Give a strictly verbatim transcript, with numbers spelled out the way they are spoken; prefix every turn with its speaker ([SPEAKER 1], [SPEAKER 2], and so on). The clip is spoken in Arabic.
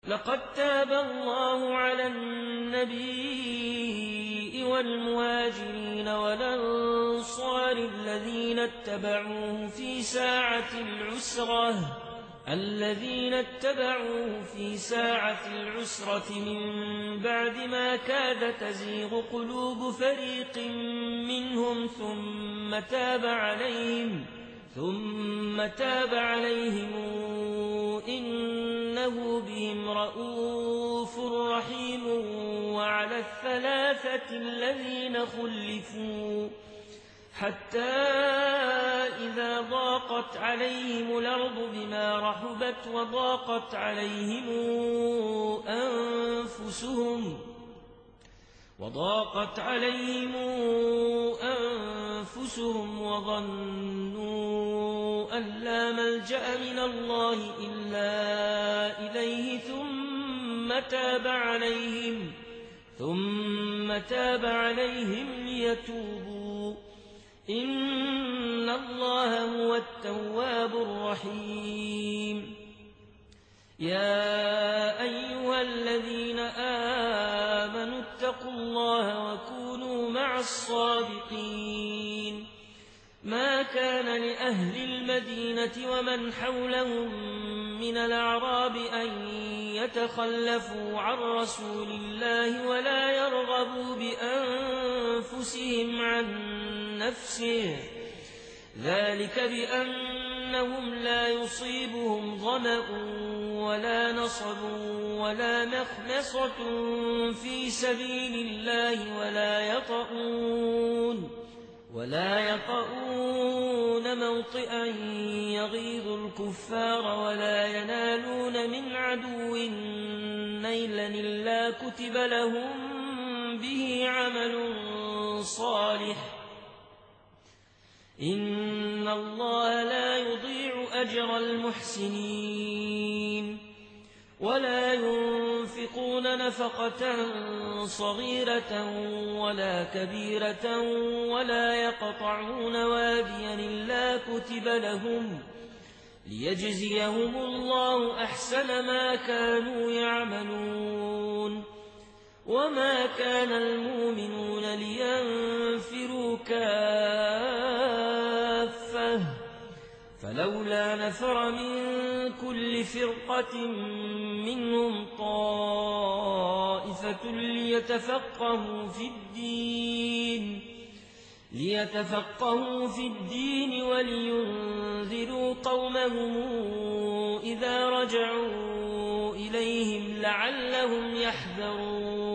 [SPEAKER 1] لقد تاب الله على النبي والمهاجرين والأنصار الذين اتبعوه في ساعة العسرة الذين اتبعوه في ساعة العسرة من بعد ما كاد تزيغ قلوب فريق منهم ثم تاب عليهم ثم تاب عليهم إنه بهم رءوف رحيم. وعلى الثلاثة الذين خلفوا حتى إذا ضاقت عليهم الأرض بما رحبت وضاقت عليهم أنفسهم وضاقت عليهم أنفسهم وظنوا أن لا ملجأ من الله إلا إليه ثم تاب عليهم ثم تاب عليهم ليتوبوا إن الله هو التواب الرحيم. يا أيها الذين آمنوا اتقوا الله وكونوا مع الصادقين. ما كان لأهل المدينة ومن حولهم من الأعراب أن يتخلفوا عن رسول الله ولا يرغبوا بأنفسهم عن نفسه، ذلك بأنهم لا يصيبهم ظمأ ولا نصب ولا مخمصة في سبيل الله ولا يطؤون ولا يطؤون موطئا يغيظ الكفار ولا ينالون من عدو نيلا إلا كتب لهم به عمل صالح إن الله لا يضيع أجر المحسنين. ولا ينفقون نفقة صغيرة ولا كبيرة ولا يقطعون واديا إلا كتب لهم ليجزيهم الله أحسن ما كانوا يعملون. وما كان المؤمنون لينفروا كافة فلولا نفر من كل فرقة منهم طائفة ليتفقهوا في الدين ليتفقهوا في الدين ولينذروا قومهم إذا رجعوا إليهم لعلهم يحذرون.